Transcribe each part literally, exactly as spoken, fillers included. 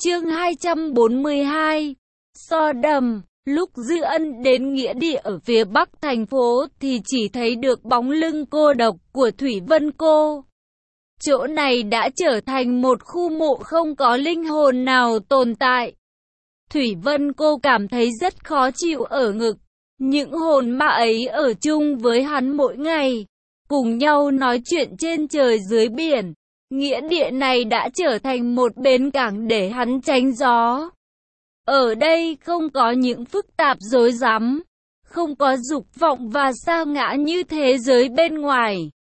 Chương hai trăm bốn mươi hai. So đầm. Lúc Dư Ân đến nghĩa địa ở phía bắc thành phố thì chỉ thấy được bóng lưng cô độc của Thủy Vân Cô. Chỗ này đã trở thành một khu mộ không có linh hồn nào tồn tại. Thủy Vân Cô cảm thấy rất khó chịu ở ngực. Những hồn ma ấy ở chung với hắn mỗi ngày, cùng nhau nói chuyện trên trời dưới biển. Nghĩa địa này đã trở thành một bến cảng để hắn tránh gió. Ở đây không có những phức tạp rối rắm, không có dục vọng và sa ngã như thế giới bên ngoài.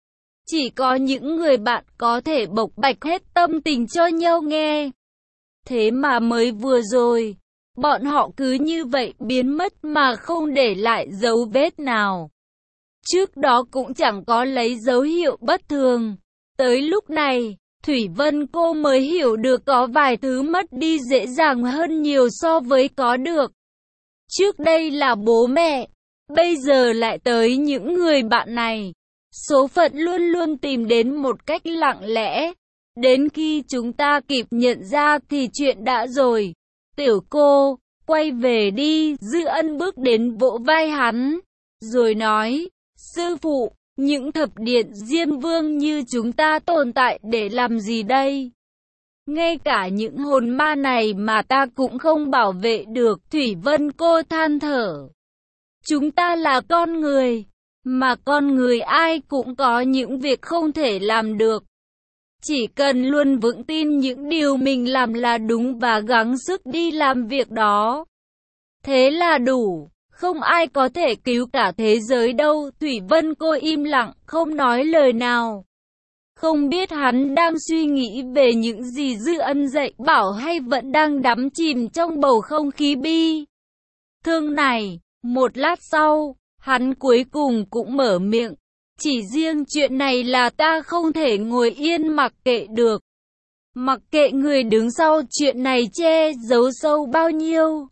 Chỉ có những người bạn có thể bộc bạch hết tâm tình cho nhau nghe. Thế mà mới vừa rồi, bọn họ cứ như vậy biến mất mà không để lại dấu vết nào. Trước đó cũng chẳng có lấy dấu hiệu bất thường. Tới lúc này, Thủy Vân Cô mới hiểu được có vài thứ mất đi dễ dàng hơn nhiều so với có được. Trước đây là bố mẹ, bây giờ lại tới những người bạn này. Số phận luôn luôn tìm đến một cách lặng lẽ. Đến khi chúng ta kịp nhận ra thì chuyện đã rồi. Tiểu cô, quay về đi. Dư Ân bước đến vỗ vai hắn, rồi nói, sư phụ, những thập điện Diêm Vương như chúng ta tồn tại để làm gì đây? Ngay cả những hồn ma này mà ta cũng không bảo vệ được. Thủy Vân Cô than thở. Chúng ta là con người, mà con người ai cũng có những việc không thể làm được. Chỉ cần luôn vững tin những điều mình làm là đúng và gắng sức đi làm việc đó, thế là đủ. Không ai có thể cứu cả thế giới đâu. Thủy Vân Cô im lặng, không nói lời nào. Không biết hắn đang suy nghĩ về những gì Dư Ân dạy bảo hay vẫn đang đắm chìm trong bầu không khí bi thương này. Một lát sau, hắn cuối cùng cũng mở miệng. Chỉ riêng chuyện này là ta không thể ngồi yên mặc kệ được. Mặc kệ người đứng sau chuyện này che giấu sâu bao nhiêu,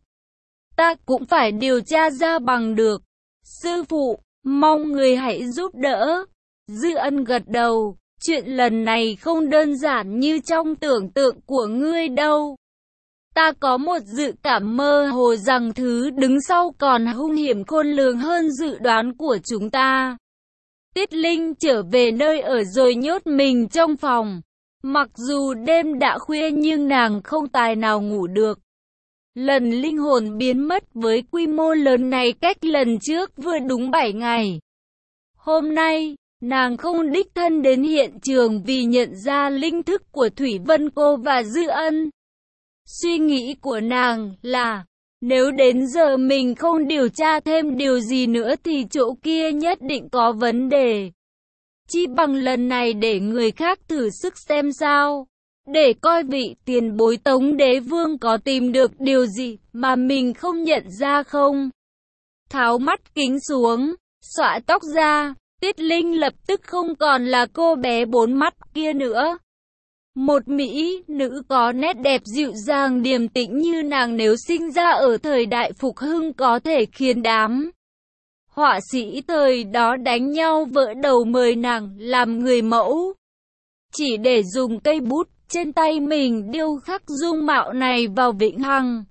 ta cũng phải điều tra ra bằng được. Sư phụ, mong người hãy giúp đỡ. Dư Ân gật đầu. Chuyện lần này không đơn giản như trong tưởng tượng của ngươi đâu. Ta có một dự cảm mơ hồ rằng thứ đứng sau còn hung hiểm khôn lường hơn dự đoán của chúng ta. Tiết Linh trở về nơi ở rồi nhốt mình trong phòng. Mặc dù đêm đã khuya nhưng nàng không tài nào ngủ được. Lần linh hồn biến mất với quy mô lớn này cách lần trước vừa đúng bảy ngày. Hôm nay, nàng không đích thân đến hiện trường vì nhận ra linh thức của Thủy Vân Cô và Dư Ân. Suy nghĩ của nàng là, nếu đến giờ mình không điều tra thêm điều gì nữa thì chỗ kia nhất định có vấn đề. Chi bằng lần này để người khác thử sức xem sao. Để coi vị tiền bối Tống Đế Vương có tìm được điều gì mà mình không nhận ra không. Tháo mắt kính xuống, xõa tóc ra, Tiết Linh lập tức không còn là cô bé bốn mắt kia nữa. Một mỹ nữ có nét đẹp dịu dàng điềm tĩnh như nàng nếu sinh ra ở thời đại phục hưng có thể khiến đám họa sĩ thời đó đánh nhau vỡ đầu mời nàng làm người mẫu. Chỉ để dùng cây bút trên tay mình điêu khắc dung mạo này vào vĩnh hằng.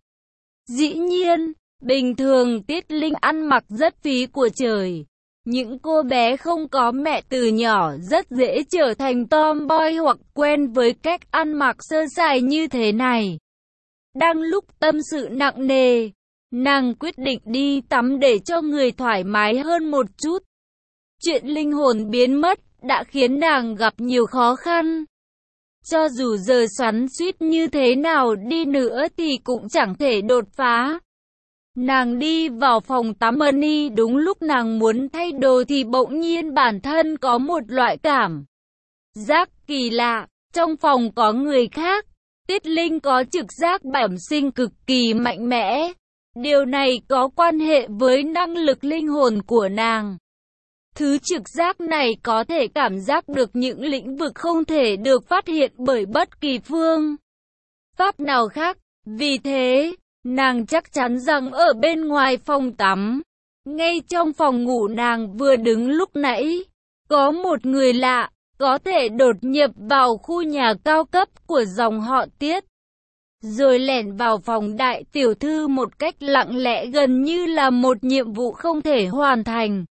Dĩ nhiên, bình thường Tiết Linh ăn mặc rất phí của trời. Những cô bé không có mẹ từ nhỏ rất dễ trở thành tomboy hoặc quen với cách ăn mặc sơ sài như thế này. Đang lúc tâm sự nặng nề, nàng quyết định đi tắm để cho người thoải mái hơn một chút. Chuyện linh hồn biến mất đã khiến nàng gặp nhiều khó khăn. Cho dù giờ xoắn xuýt như thế nào đi nữa thì cũng chẳng thể đột phá. Nàng đi vào phòng tắm Mani đúng lúc nàng muốn thay đồ thì bỗng nhiên bản thân có một loại cảm giác kỳ lạ. Trong phòng có người khác. Tiết Linh có trực giác bẩm sinh cực kỳ mạnh mẽ. Điều này có quan hệ với năng lực linh hồn của nàng. Thứ trực giác này có thể cảm giác được những lĩnh vực không thể được phát hiện bởi bất kỳ phương pháp nào khác. Vì thế, nàng chắc chắn rằng ở bên ngoài phòng tắm, ngay trong phòng ngủ nàng vừa đứng lúc nãy, có một người lạ, có thể đột nhập vào khu nhà cao cấp của dòng họ Tiết. rồi lẻn vào phòng đại tiểu thư một cách lặng lẽ, gần như là một nhiệm vụ không thể hoàn thành.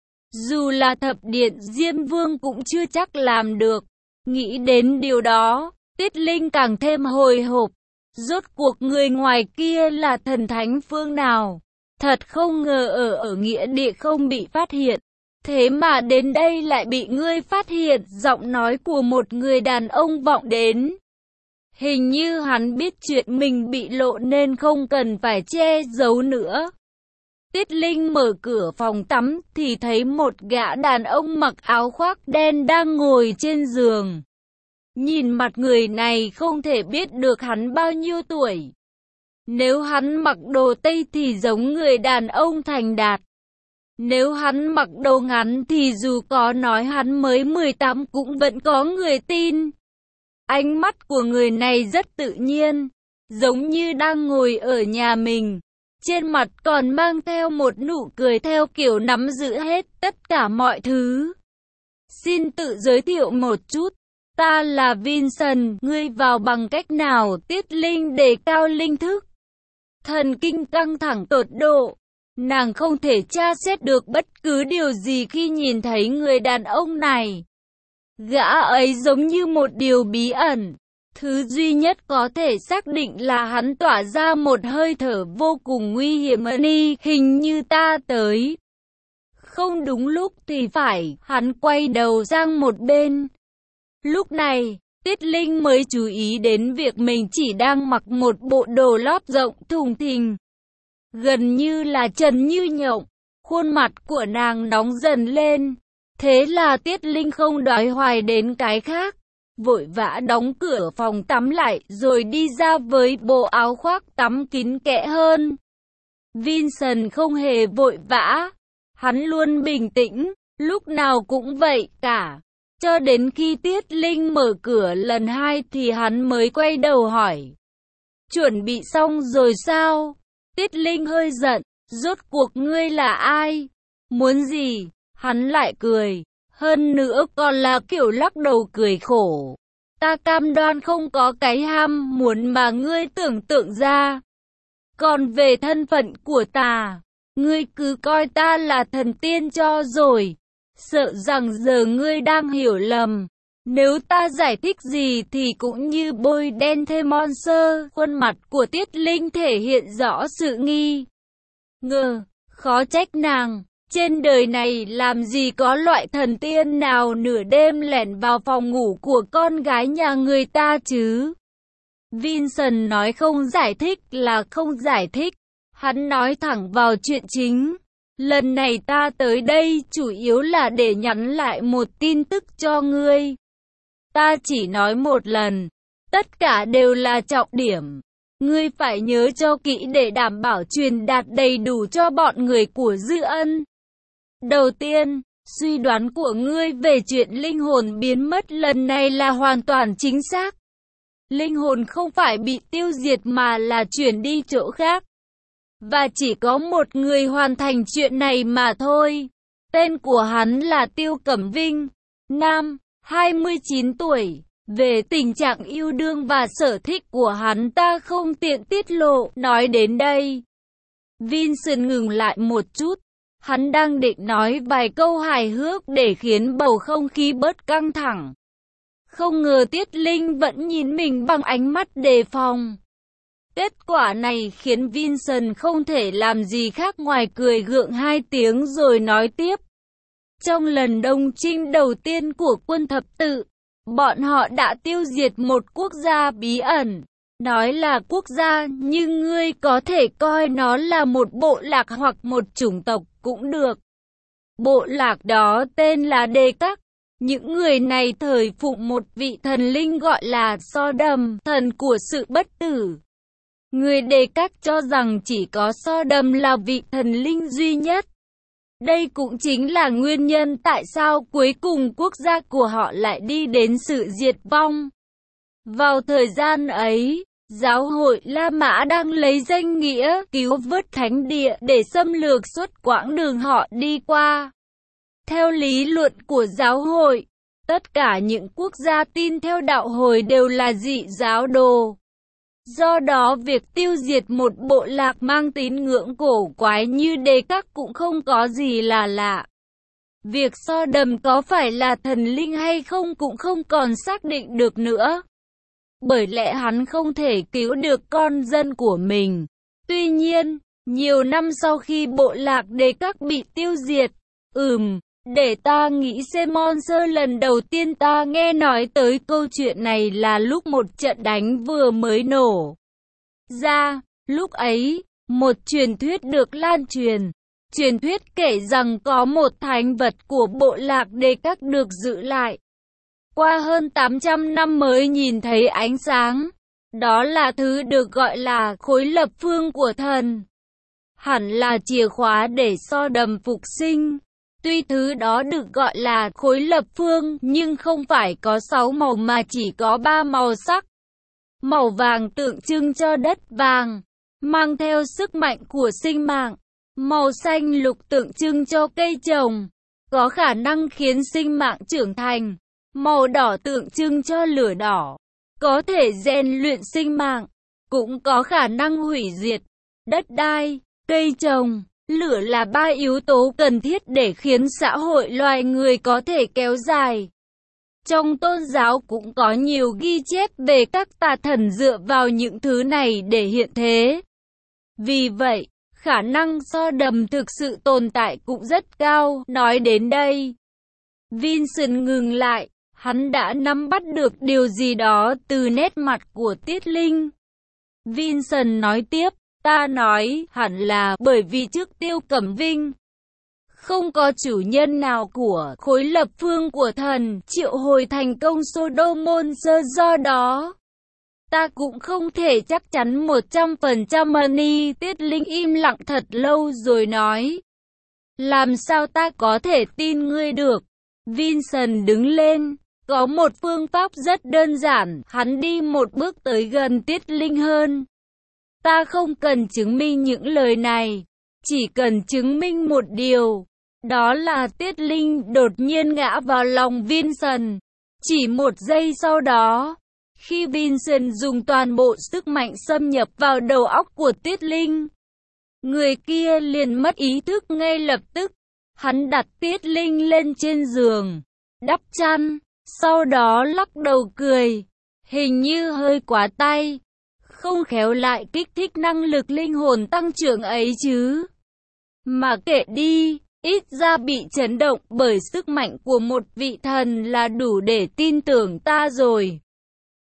Dù là thập điện Diêm Vương cũng chưa chắc làm được. Nghĩ đến điều đó, Tiết Linh càng thêm hồi hộp. Rốt cuộc người ngoài kia là thần thánh phương nào? Thật không ngờ ở ở nghĩa địa không bị phát hiện. Thế mà đến đây lại bị ngươi phát hiện. Giọng nói của một người đàn ông vọng đến. Hình như hắn biết chuyện mình bị lộ nên không cần phải che giấu nữa. Tiết Linh mở cửa phòng tắm thì thấy một gã đàn ông mặc áo khoác đen đang ngồi trên giường. Nhìn mặt người này không thể biết được hắn bao nhiêu tuổi. Nếu hắn mặc đồ Tây thì giống người đàn ông thành đạt. Nếu hắn mặc đồ ngắn thì dù có nói hắn mới mười tám cũng vẫn có người tin. Ánh mắt của người này rất tự nhiên, giống như đang ngồi ở nhà mình. Trên mặt còn mang theo một nụ cười theo kiểu nắm giữ hết tất cả mọi thứ. Xin tự giới thiệu một chút. Ta là Vincent, ngươi vào bằng cách nào? Tiết Linh đề cao linh thức. Thần kinh căng thẳng tột độ. Nàng không thể tra xét được bất cứ điều gì khi nhìn thấy người đàn ông này. Gã ấy giống như một điều bí ẩn. Thứ duy nhất có thể xác định là hắn tỏa ra một hơi thở vô cùng nguy hiểm. Ni, hình như ta tới. Không đúng lúc thì phải, hắn quay đầu sang một bên. Lúc này, Tiết Linh mới chú ý đến việc mình chỉ đang mặc một bộ đồ lót rộng thùng thình. Gần như là trần như nhộng, khuôn mặt của nàng nóng dần lên. Thế là Tiết Linh không đoái hoài đến cái khác. Vội vã đóng cửa phòng tắm lại rồi đi ra với bộ áo khoác tắm kín kẽ hơn. Vincent không hề vội vã. Hắn luôn bình tĩnh, lúc nào cũng vậy cả. Cho đến khi Tiết Linh mở cửa lần hai thì hắn mới quay đầu hỏi. Chuẩn bị xong rồi sao? Tiết Linh hơi giận. Rốt cuộc ngươi là ai? Muốn gì? Hắn lại cười. Hơn nữa còn là kiểu lắc đầu cười khổ. Ta cam đoan không có cái ham muốn mà ngươi tưởng tượng ra. Còn về thân phận của ta, ngươi cứ coi ta là thần tiên cho rồi. Sợ rằng giờ ngươi đang hiểu lầm. Nếu ta giải thích gì thì cũng như bôi đen thêm monster. Khuôn mặt của Tiết Linh thể hiện rõ sự nghi ngờ. Khó trách nàng. Trên đời này làm gì có loại thần tiên nào nửa đêm lẻn vào phòng ngủ của con gái nhà người ta chứ? Vincent nói không giải thích là không giải thích. Hắn nói thẳng vào chuyện chính. Lần này ta tới đây chủ yếu là để nhắn lại một tin tức cho ngươi. Ta chỉ nói một lần. Tất cả đều là trọng điểm. Ngươi phải nhớ cho kỹ để đảm bảo truyền đạt đầy đủ cho bọn người của Dư Ân. Đầu tiên, suy đoán của ngươi về chuyện linh hồn biến mất lần này là hoàn toàn chính xác. Linh hồn không phải bị tiêu diệt mà là chuyển đi chỗ khác. Và chỉ có một người hoàn thành chuyện này mà thôi. Tên của hắn là Tiêu Cẩm Vinh, nam, hai mươi chín tuổi. Về tình trạng yêu đương và sở thích của hắn ta không tiện tiết lộ. Nói đến đây, Vincent ngừng lại một chút. Hắn đang định nói vài câu hài hước để khiến bầu không khí bớt căng thẳng. Không ngờ Tiết Linh vẫn nhìn mình bằng ánh mắt đề phòng. Kết quả này khiến Vincent không thể làm gì khác ngoài cười gượng hai tiếng rồi nói tiếp. Trong lần đông chinh đầu tiên của quân thập tự, bọn họ đã tiêu diệt một quốc gia bí ẩn. Nói là quốc gia nhưng ngươi có thể coi nó là một bộ lạc hoặc một chủng tộc cũng được. Bộ lạc đó tên là Đề Các. Những người này thời phụng một vị thần linh gọi là So Đầm, thần của sự bất tử. Người Đề Các cho rằng chỉ có So Đầm là vị thần linh duy nhất. Đây cũng chính là nguyên nhân tại sao cuối cùng quốc gia của họ lại đi đến sự diệt vong. Vào thời gian ấy, giáo hội La Mã đang lấy danh nghĩa cứu vớt thánh địa để xâm lược suốt quãng đường họ đi qua. Theo lý luận của giáo hội, tất cả những quốc gia tin theo đạo hồi đều là dị giáo đồ. Do đó việc tiêu diệt một bộ lạc mang tín ngưỡng cổ quái như Đế Các cũng không có gì là lạ. Việc So Đầm có phải là thần linh hay không cũng không còn xác định được nữa. Bởi lẽ hắn không thể cứu được con dân của mình. Tuy nhiên, nhiều năm sau khi bộ lạc Đế Các bị tiêu diệt, ừm, để ta nghĩ xem Monster lần đầu tiên ta nghe nói tới câu chuyện này là lúc một trận đánh vừa mới nổ ra. Lúc ấy, một truyền thuyết được lan truyền. Truyền thuyết kể rằng có một thánh vật của bộ lạc Đế Các được giữ lại. Qua hơn tám trăm năm mới nhìn thấy ánh sáng. Đó là thứ được gọi là khối lập phương của thần. Hẳn là chìa khóa để So Đầm phục sinh. Tuy thứ đó được gọi là khối lập phương nhưng không phải có sáu màu mà chỉ có ba màu sắc. Màu vàng tượng trưng cho đất vàng, mang theo sức mạnh của sinh mạng. Màu xanh lục tượng trưng cho cây trồng, có khả năng khiến sinh mạng trưởng thành. Màu đỏ tượng trưng cho lửa đỏ, có thể rèn luyện sinh mạng, cũng có khả năng hủy diệt. Đất đai, cây trồng, lửa là ba yếu tố cần thiết để khiến xã hội loài người có thể kéo dài. Trong tôn giáo cũng có nhiều ghi chép về các tà thần dựa vào những thứ này để hiện thế. Vì vậy, khả năng So Đầm thực sự tồn tại cũng rất cao. Nói đến đây, Vincent ngừng lại, hắn đã nắm bắt được điều gì đó từ nét mặt của Tiết Linh. Vincent nói tiếp, ta nói hẳn là bởi vì trước Tiêu Cẩm Vinh không có chủ nhân nào của khối lập phương của thần triệu hồi thành công Solomon sơ, do đó ta cũng không thể chắc chắn một trăm phần trăm. Money. Tiết Linh im lặng thật lâu rồi nói, làm sao ta có thể tin ngươi được? Vincent đứng lên, có một phương pháp rất đơn giản. Hắn đi một bước tới gần Tiết Linh hơn. Ta không cần chứng minh những lời này, chỉ cần chứng minh một điều. Đó là Tiết Linh đột nhiên ngã vào lòng Vincent. Chỉ một giây sau đó, khi Vincent dùng toàn bộ sức mạnh xâm nhập vào đầu óc của Tiết Linh, người kia liền mất ý thức ngay lập tức. Hắn đặt Tiết Linh lên trên giường, đắp chăn, sau đó lắc đầu cười, hình như hơi quá tay. Không khéo lại kích thích năng lực linh hồn tăng trưởng ấy chứ. Mà kệ đi, ít ra bị chấn động bởi sức mạnh của một vị thần là đủ để tin tưởng ta rồi.